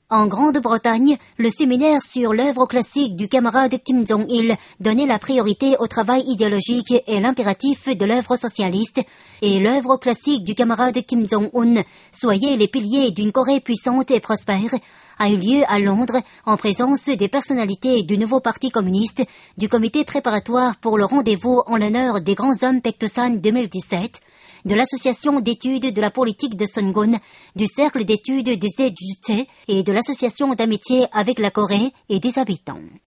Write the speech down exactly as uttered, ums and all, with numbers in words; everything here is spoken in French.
En Grande-Bretagne, le séminaire sur l'œuvre classique du camarade Kim Jong-il donnait la priorité au travail idéologique et l'impératif de l'œuvre socialiste, et l'œuvre classique du camarade Kim Jong-un, soyez les piliers d'une Corée puissante et prospère, a eu lieu à Londres en présence des personnalités du nouveau parti communiste, du comité préparatoire pour le rendez-vous en l'honneur des grands hommes Paektusan deux mille dix-sept, de l'association d'études de la politique de Sungun, du cercle d'études des Aejutse et de l'association d'amitié avec la Corée et des habitants.